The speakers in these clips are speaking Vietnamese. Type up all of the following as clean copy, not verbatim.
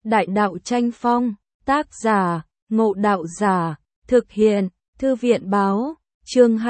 Đại đạo tranh phong, tác giả, Ngộ Đạo Giả, thực hiện, Thư viện Báo, chương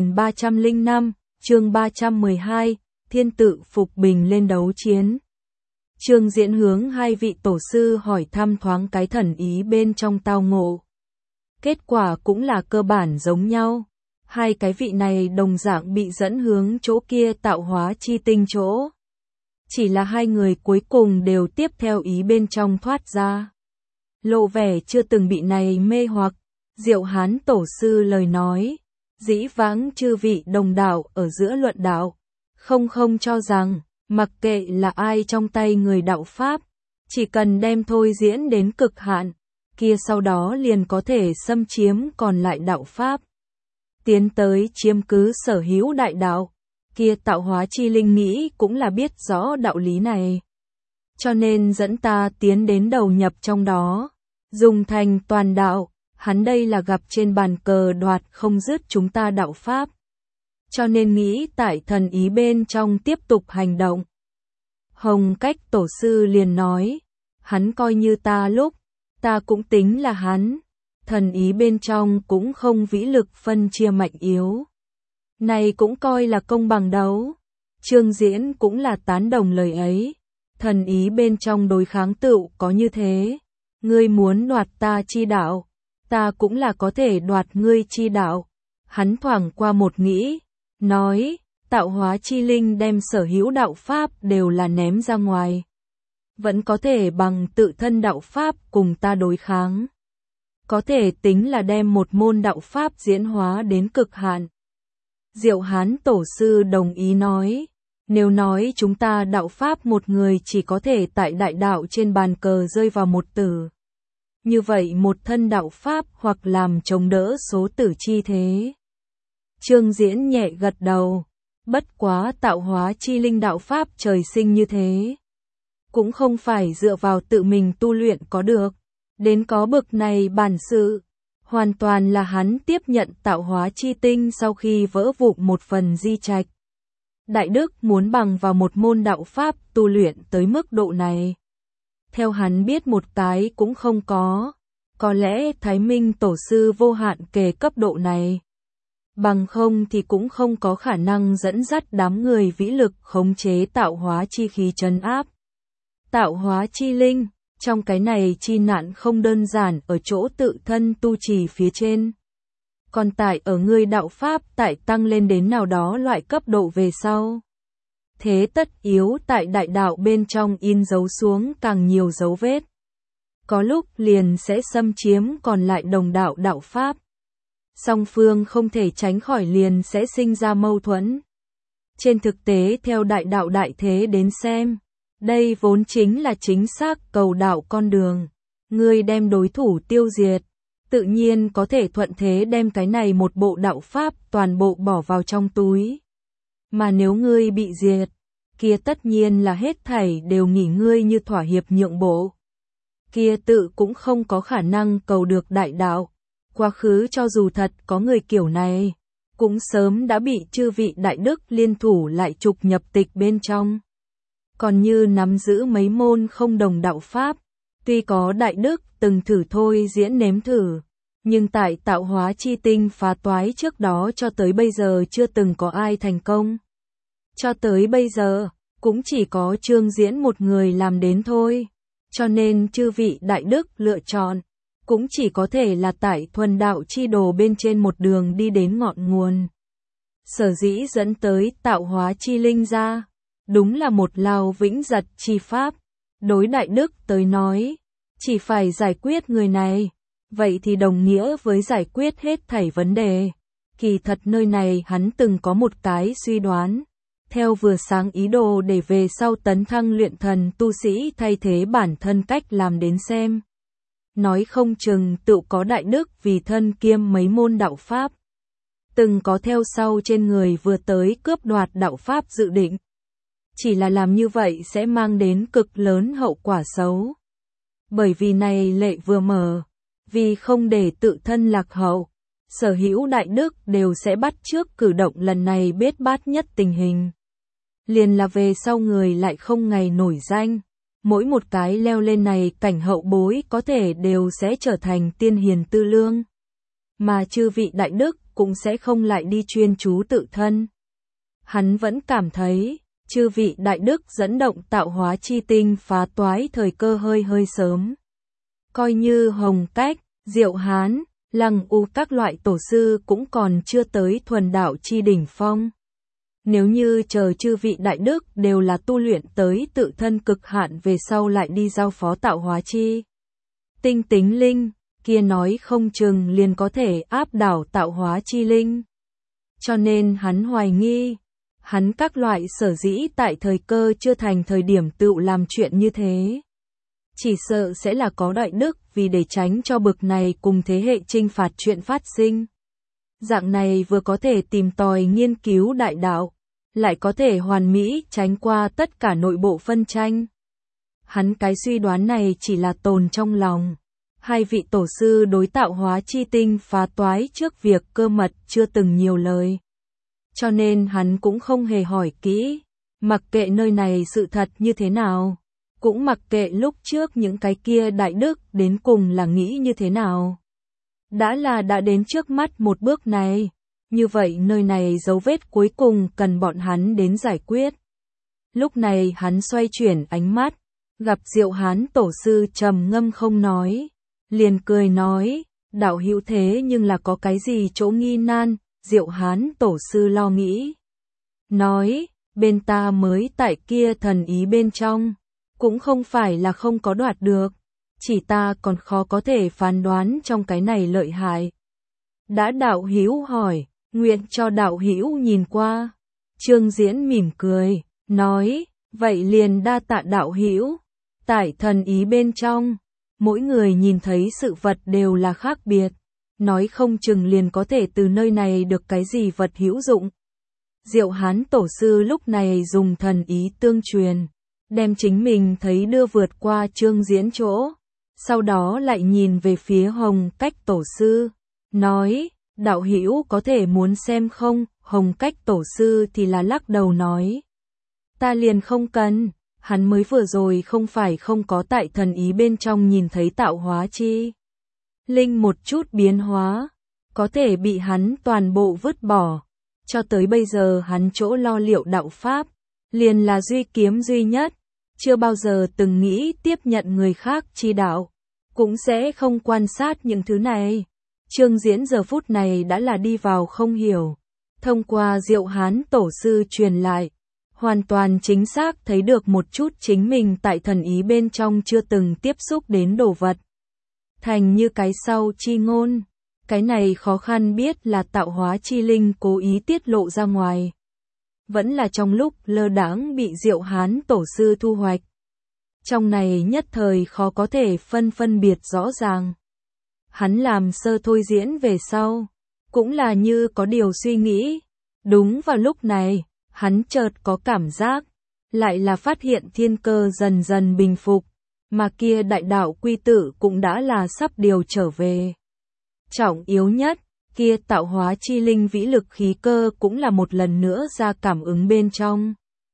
2305, chương 312, Thiên Tự Phục Bình lên đấu chiến. Trương Diễn hướng hai vị tổ sư hỏi thăm thoáng cái thần ý bên trong tao ngộ. Kết quả cũng là cơ bản giống nhau. Hai cái vị này đồng dạng bị dẫn hướng chỗ kia tạo hóa chi tinh chỗ. Chỉ là hai người cuối cùng đều tiếp theo ý bên trong thoát ra. Lộ vẻ chưa từng bị này mê hoặc. Diệu Hán tổ sư lời nói. Dĩ vãng chư vị đồng đạo ở giữa luận đạo. Không cho rằng, mặc kệ là ai trong tay người đạo Pháp. Chỉ cần đem thôi diễn đến cực hạn. Kia sau đó liền có thể xâm chiếm còn lại đạo Pháp. Tiến tới chiếm cứ sở hữu đại đạo. Kia tạo hóa chi linh nghĩ cũng là biết rõ đạo lý này. Cho nên dẫn ta tiến đến đầu nhập trong đó. Dùng thành toàn đạo, hắn đây là gặp trên bàn cờ đoạt không dứt chúng ta đạo Pháp. Cho nên nghĩ tại thần ý bên trong tiếp tục hành động. Hồng Cách tổ sư liền nói, hắn coi như ta lúc, ta cũng tính là hắn. Thần ý bên trong cũng không vĩ lực phân chia mạnh yếu. Này cũng coi là công bằng đấu. Trương Diễn cũng là tán đồng lời ấy. Thần ý bên trong đối kháng tựu có như thế. Ngươi muốn đoạt ta chi đạo, ta cũng là có thể đoạt ngươi chi đạo. Hắn thoảng qua một nghĩ, nói, tạo hóa chi linh đem sở hữu đạo Pháp đều là ném ra ngoài. Vẫn có thể bằng tự thân đạo Pháp cùng ta đối kháng. Có thể tính là đem một môn đạo Pháp diễn hóa đến cực hạn. Diệu Hán tổ sư đồng ý nói, nếu nói chúng ta đạo Pháp một người chỉ có thể tại đại đạo trên bàn cờ rơi vào một tử. Như vậy một thân đạo Pháp hoặc làm chống đỡ số tử chi thế. Trương Diễn nhẹ gật đầu, bất quá tạo hóa chi linh đạo Pháp trời sinh như thế. Cũng không phải dựa vào tự mình tu luyện có được, đến có bực này bản sự. Hoàn toàn là hắn tiếp nhận tạo hóa chi tinh sau khi vỡ vụn một phần di trạch. Đại đức muốn bằng vào một môn đạo Pháp tu luyện tới mức độ này. Theo hắn biết một cái cũng không có. Có lẽ Thái Minh tổ sư vô hạn kề cấp độ này. Bằng không thì cũng không có khả năng dẫn dắt đám người vĩ lực khống chế tạo hóa chi khí trấn áp. Tạo hóa chi linh. Trong cái này chi nạn không đơn giản ở chỗ tự thân tu trì phía trên. Còn tại ở ngươi đạo Pháp tại tăng lên đến nào đó loại cấp độ về sau. Thế tất yếu tại đại đạo bên trong in dấu xuống càng nhiều dấu vết. Có lúc liền sẽ xâm chiếm còn lại đồng đạo đạo Pháp. Song phương không thể tránh khỏi liền sẽ sinh ra mâu thuẫn. Trên thực tế theo đại đạo đại thế đến xem. Đây vốn chính là chính xác cầu đạo con đường. Ngươi đem đối thủ tiêu diệt, tự nhiên có thể thuận thế đem cái này một bộ đạo Pháp toàn bộ bỏ vào trong túi. Mà nếu ngươi bị diệt, kia tất nhiên là hết thảy đều nghỉ ngươi như thỏa hiệp nhượng bộ. Kia tự cũng không có khả năng cầu được đại đạo. Quá khứ cho dù thật có người kiểu này, cũng sớm đã bị chư vị đại đức liên thủ lại trục nhập tịch bên trong. Còn như nắm giữ mấy môn không đồng đạo Pháp, tuy có đại đức từng thử thôi diễn nếm thử, nhưng tại tạo hóa chi tinh phá toái trước đó cho tới bây giờ chưa từng có ai thành công. Cho tới bây giờ, cũng chỉ có Trương Diễn một người làm đến thôi, cho nên chư vị đại đức lựa chọn, cũng chỉ có thể là tại thuần đạo chi đồ bên trên một đường đi đến ngọn nguồn. Sở dĩ dẫn tới tạo hóa chi linh ra. Đúng là một lao vĩnh giật chi pháp. Đối đại đức tới nói, chỉ phải giải quyết người này, vậy thì đồng nghĩa với giải quyết hết thảy vấn đề. Kỳ thật nơi này hắn từng có một cái suy đoán. Theo vừa sáng ý đồ để về sau tấn thăng luyện thần tu sĩ thay thế bản thân cách làm đến xem. Nói không chừng tự có đại đức vì thân kiêm mấy môn đạo Pháp. Từng có theo sau trên người vừa tới cướp đoạt đạo Pháp dự định. Chỉ là làm như vậy sẽ mang đến cực lớn hậu quả xấu. Bởi vì này lệ vừa mở, vì không để tự thân lạc hậu, sở hữu đại đức đều sẽ bắt chước cử động lần này bết bát nhất tình hình. Liền là về sau người lại không ngày nổi danh, mỗi một cái leo lên này cảnh hậu bối có thể đều sẽ trở thành tiên hiền tư lương. Mà chư vị đại đức cũng sẽ không lại đi chuyên chú tự thân. Hắn vẫn cảm thấy, chư vị đại đức dẫn động tạo hóa chi tinh phá toái thời cơ hơi sớm. Coi như Hồng Cách, Diệu Hán, Lăng U các loại tổ sư cũng còn chưa tới thuần đạo chi đỉnh phong. Nếu như chờ chư vị đại đức đều là tu luyện tới tự thân cực hạn về sau lại đi giao phó tạo hóa chi tinh tính linh, kia nói không chừng liền có thể áp đảo tạo hóa chi linh. Cho nên hắn hoài nghi, hắn các loại sở dĩ tại thời cơ chưa thành thời điểm tự làm chuyện như thế. Chỉ sợ sẽ là có đại đức vì để tránh cho bực này cùng thế hệ trinh phạt chuyện phát sinh. Dạng này vừa có thể tìm tòi nghiên cứu đại đạo, lại có thể hoàn mỹ tránh qua tất cả nội bộ phân tranh. Hắn cái suy đoán này chỉ là tồn trong lòng. Hai vị tổ sư đối tạo hóa chi tinh phá toái trước việc cơ mật chưa từng nhiều lời. Cho nên hắn cũng không hề hỏi kỹ, mặc kệ nơi này sự thật như thế nào, cũng mặc kệ lúc trước những cái kia đại đức đến cùng là nghĩ như thế nào. Đã đến trước mắt một bước này, như vậy nơi này dấu vết cuối cùng cần bọn hắn đến giải quyết. Lúc này hắn xoay chuyển ánh mắt, gặp Diệu Hán tổ sư trầm ngâm không nói, liền cười nói, đạo hữu thế nhưng là có cái gì chỗ nghi nan. Diệu Hán tổ sư lo nghĩ, nói, bên ta mới tại kia thần ý bên trong, cũng không phải là không có đoạt được, chỉ ta còn khó có thể phán đoán trong cái này lợi hại. Đã đạo hữu hỏi, nguyện cho đạo hữu nhìn qua. Trương Diễn mỉm cười, nói, vậy liền đa tạ đạo hữu. Tại thần ý bên trong, mỗi người nhìn thấy sự vật đều là khác biệt. Nói không chừng liền có thể từ nơi này được cái gì vật hữu dụng. Diệu Hán tổ sư lúc này dùng thần ý tương truyền, đem chính mình thấy đưa vượt qua Trương Diễn chỗ, sau đó lại nhìn về phía Hồng Cách tổ sư, nói, đạo hữu có thể muốn xem không? Hồng Cách tổ sư thì là lắc đầu nói, ta liền không cần, hắn mới vừa rồi không phải không có tại thần ý bên trong nhìn thấy tạo hóa chi linh một chút biến hóa, có thể bị hắn toàn bộ vứt bỏ. Cho tới bây giờ hắn chỗ lo liệu đạo pháp, liền là duy kiếm duy nhất, chưa bao giờ từng nghĩ tiếp nhận người khác chi đạo, cũng sẽ không quan sát những thứ này. Trương Diễn giờ phút này đã là đi vào không hiểu, thông qua Diệu Hán tổ sư truyền lại, hoàn toàn chính xác thấy được một chút chính mình tại thần ý bên trong chưa từng tiếp xúc đến đồ vật. Thành như cái sau chi ngôn, cái này khó khăn biết là tạo hóa chi linh cố ý tiết lộ ra ngoài. Vẫn là trong lúc lơ đãng bị Diệu Hán tổ sư thu hoạch. Trong này nhất thời khó có thể phân biệt rõ ràng. Hắn làm sơ thôi diễn về sau, cũng là như có điều suy nghĩ. Đúng vào lúc này, hắn chợt có cảm giác, lại là phát hiện thiên cơ dần dần bình phục. Mà kia đại đạo quy tử cũng đã là sắp điều trở về. Trọng yếu nhất, kia tạo hóa chi linh vĩ lực khí cơ cũng là một lần nữa ra cảm ứng bên trong.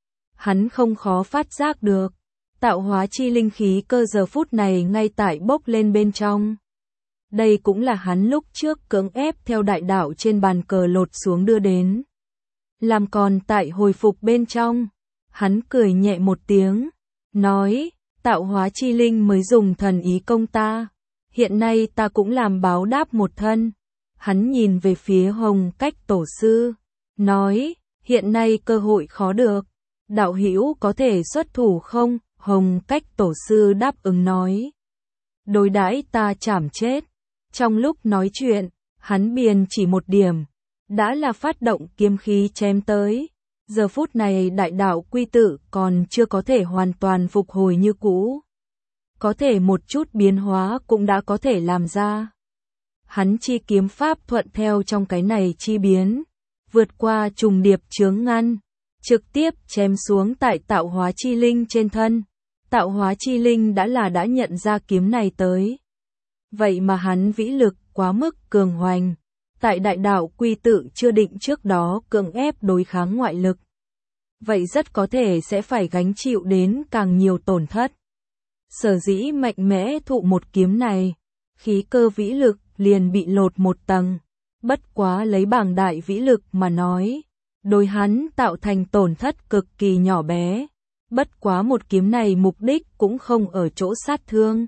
Hắn không khó phát giác được, tạo hóa chi linh khí cơ giờ phút này ngay tại bốc lên bên trong. Đây cũng là hắn lúc trước cưỡng ép theo đại đạo trên bàn cờ lột xuống đưa đến. Làm còn tại hồi phục bên trong, hắn cười nhẹ một tiếng, nói, tạo hóa chi linh mới dùng thần ý công ta, hiện nay ta cũng làm báo đáp một thân. Hắn nhìn về phía Hồng Cách tổ sư, nói, hiện nay cơ hội khó được, đạo hữu có thể xuất thủ không? Hồng Cách tổ sư đáp ứng nói, đối đãi ta chảm chết. Trong lúc nói chuyện, hắn biền chỉ một điểm, đã là phát động kiếm khí chém tới. Giờ phút này đại đạo quy tử còn chưa có thể hoàn toàn phục hồi như cũ. Có thể một chút biến hóa cũng đã có thể làm ra. Hắn chi kiếm pháp thuận theo trong cái này chi biến, vượt qua trùng điệp chướng ngăn, trực tiếp chém xuống tại tạo hóa chi linh trên thân. Tạo hóa chi linh đã nhận ra kiếm này tới. Vậy mà hắn vĩ lực quá mức cường hoành, tại đại đạo quy tự chưa định trước đó cưỡng ép đối kháng ngoại lực. Vậy rất có thể sẽ phải gánh chịu đến càng nhiều tổn thất. Sở dĩ mạnh mẽ thụ một kiếm này, khí cơ vĩ lực liền bị lột một tầng. Bất quá lấy bảng đại vĩ lực mà nói, đối hắn tạo thành tổn thất cực kỳ nhỏ bé. Bất quá một kiếm này mục đích cũng không ở chỗ sát thương,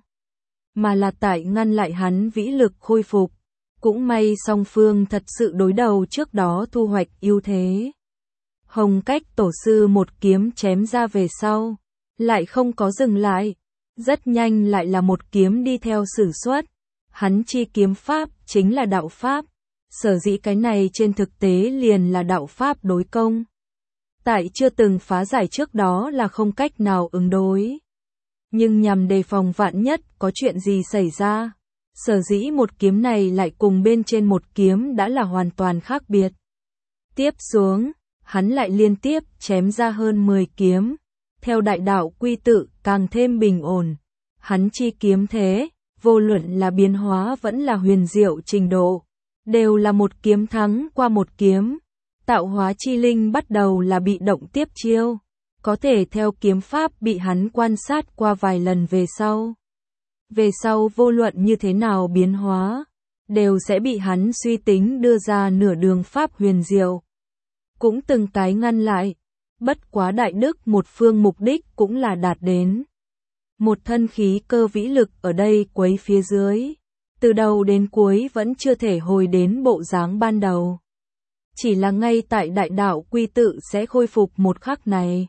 mà là tại ngăn lại hắn vĩ lực khôi phục. Cũng may song phương thật sự đối đầu trước đó thu hoạch ưu thế. Hồng Cách tổ sư một kiếm chém ra về sau, lại không có dừng lại, rất nhanh lại là một kiếm đi theo sử xuất. Hắn chi kiếm pháp chính là đạo pháp, sở dĩ cái này trên thực tế liền là đạo pháp đối công. Tại chưa từng phá giải trước đó là không cách nào ứng đối. Nhưng nhằm đề phòng vạn nhất có chuyện gì xảy ra, sở dĩ một kiếm này lại cùng bên trên một kiếm đã là hoàn toàn khác biệt. Tiếp xuống, hắn lại liên tiếp chém ra hơn 10 kiếm, theo đại đạo quy tự càng thêm bình ổn. Hắn chi kiếm thế, vô luận là biến hóa vẫn là huyền diệu trình độ, đều là một kiếm thắng qua một kiếm. Tạo hóa chi linh bắt đầu là bị động tiếp chiêu, có thể theo kiếm pháp bị hắn quan sát qua vài lần về sau. Về sau vô luận như thế nào biến hóa, đều sẽ bị hắn suy tính đưa ra nửa đường pháp huyền diệu. Cũng từng cái ngăn lại, bất quá đại đức một phương mục đích cũng là đạt đến. Một thân khí cơ vĩ lực ở đây quấy phía dưới, từ đầu đến cuối vẫn chưa thể hồi đến bộ dáng ban đầu. Chỉ là ngay tại đại đạo quy tự sẽ khôi phục một khắc này,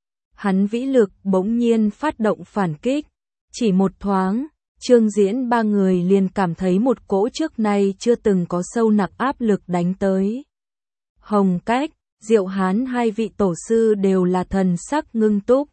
hắn vĩ lực bỗng nhiên phát động phản kích. Chỉ một thoáng, Trương Diễn ba người liền cảm thấy một cỗ trước nay chưa từng có sâu nặng áp lực đánh tới. Hồng Cách, Diệu Hán hai vị tổ sư đều là thần sắc ngưng túc.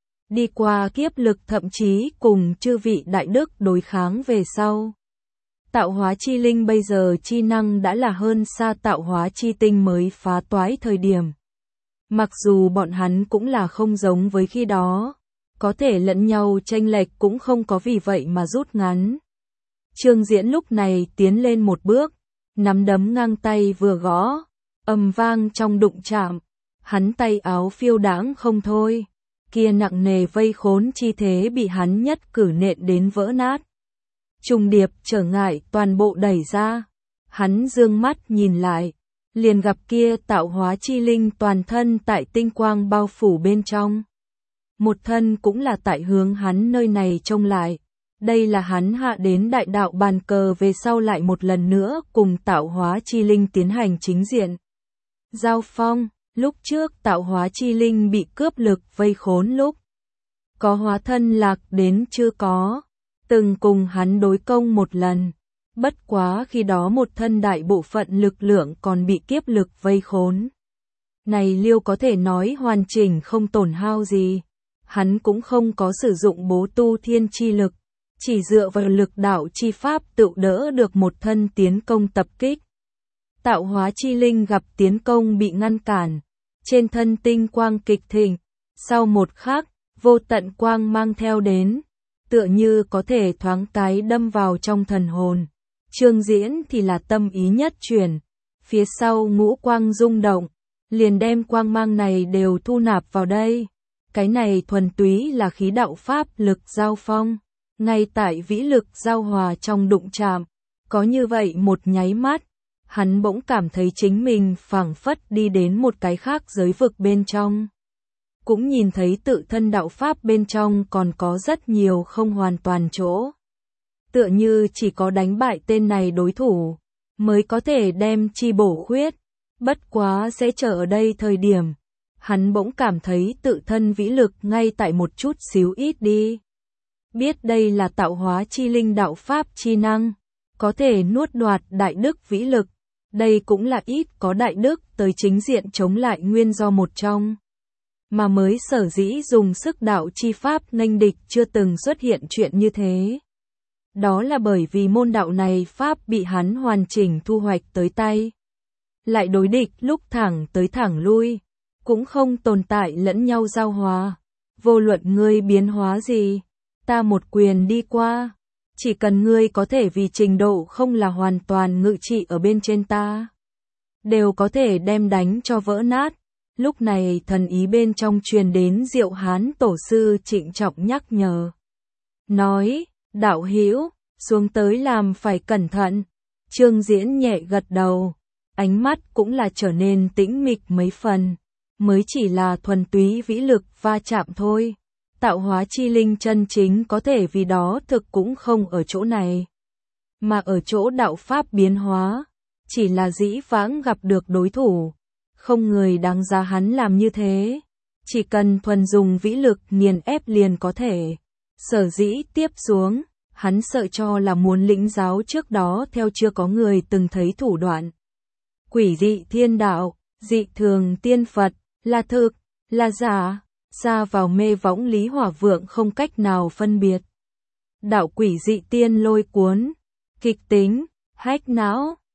Đi qua kiếp lực thậm chí cùng chư vị đại đức đối kháng về sau. Tạo hóa chi linh bây giờ chi năng đã là hơn xa tạo hóa chi tinh mới phá toái thời điểm. Mặc dù bọn hắn cũng là không giống với khi đó, có thể lẫn nhau chênh lệch cũng không có vì vậy mà rút ngắn. Trương Diễn lúc này tiến lên một bước, nắm đấm ngang tay vừa gõ, ầm vang trong đụng chạm, hắn tay áo phiêu đãng không thôi, kia nặng nề vây khốn chi thế bị hắn nhất cử nện đến vỡ nát. Trùng điệp trở ngại toàn bộ đẩy ra, hắn dương mắt nhìn lại, liền gặp kia tạo hóa chi linh toàn thân tại tinh quang bao phủ bên trong. Một thân cũng là tại hướng hắn nơi này trông lại, đây là hắn hạ đến đại đạo bàn cờ về sau lại một lần nữa cùng tạo hóa chi linh tiến hành chính diện. Giao phong, lúc trước tạo hóa chi linh bị cướp lực vây khốn lúc, có hóa thân lạc đến chưa có, từng cùng hắn đối công một lần. Bất quá khi đó một thân đại bộ phận lực lượng còn bị kiếp lực vây khốn. Này Liêu có thể nói hoàn chỉnh không tổn hao gì. Hắn cũng không có sử dụng bố tu thiên chi lực, chỉ dựa vào lực đạo chi pháp tự đỡ được một thân tiến công tập kích. Tạo hóa chi linh gặp tiến công bị ngăn cản, trên thân tinh quang kịch thịnh, sau một khắc, vô tận quang mang theo đến, tựa như có thể thoáng cái đâm vào trong thần hồn. Trương Diễn thì là tâm ý nhất chuyển, phía sau ngũ quang rung động, liền đem quang mang này đều thu nạp vào đây. Cái này thuần túy là khí đạo pháp lực giao phong, ngay tại vĩ lực giao hòa trong đụng chạm, có như vậy một nháy mắt, hắn bỗng cảm thấy chính mình phảng phất đi đến một cái khác giới vực bên trong. Cũng nhìn thấy tự thân đạo pháp bên trong còn có rất nhiều không hoàn toàn chỗ. Tựa như chỉ có đánh bại tên này đối thủ, mới có thể đem chi bổ khuyết, bất quá sẽ chờ ở đây thời điểm. Hắn bỗng cảm thấy tự thân vĩ lực ngay tại một chút xíu ít đi. Biết đây là tạo hóa chi linh đạo pháp chi năng, có thể nuốt đoạt đại đức vĩ lực, đây cũng là ít có đại đức tới chính diện chống lại nguyên do một trong. Mà mới sở dĩ dùng sức đạo chi pháp nghênh địch chưa từng xuất hiện chuyện như thế. Đó là bởi vì môn đạo này pháp bị hắn hoàn chỉnh thu hoạch tới tay. Lại đối địch lúc thẳng tới thẳng lui, cũng không tồn tại lẫn nhau giao hòa. Vô luận ngươi biến hóa gì, ta một quyền đi qua. Chỉ cần ngươi có thể vì trình độ không là hoàn toàn ngự trị ở bên trên ta, đều có thể đem đánh cho vỡ nát. Lúc này thần ý bên trong truyền đến Diệu Hán tổ sư trịnh trọng nhắc nhở. nói, đạo hữu, xuống tới làm phải cẩn thận. Trương Diễn nhẹ gật đầu, ánh mắt cũng là trở nên tĩnh mịch mấy phần, mới chỉ là thuần túy vĩ lực va chạm thôi. Tạo hóa chi linh chân chính có thể vì đó thực cũng không ở chỗ này, mà ở chỗ đạo pháp biến hóa, chỉ là dĩ vãng gặp được đối thủ, không người đáng giá hắn làm như thế, chỉ cần thuần dùng vĩ lực nghiền ép liền có thể. Sở dĩ tiếp xuống, hắn sợ cho là muốn lĩnh giáo trước đó theo chưa có người từng thấy thủ đoạn. Quỷ dị thiên đạo, dị thường tiên Phật, là thực, là giả, xa vào mê võng Lý Hỏa Vượng không cách nào phân biệt. Đạo quỷ dị tiên lôi cuốn, kịch tính, hách não,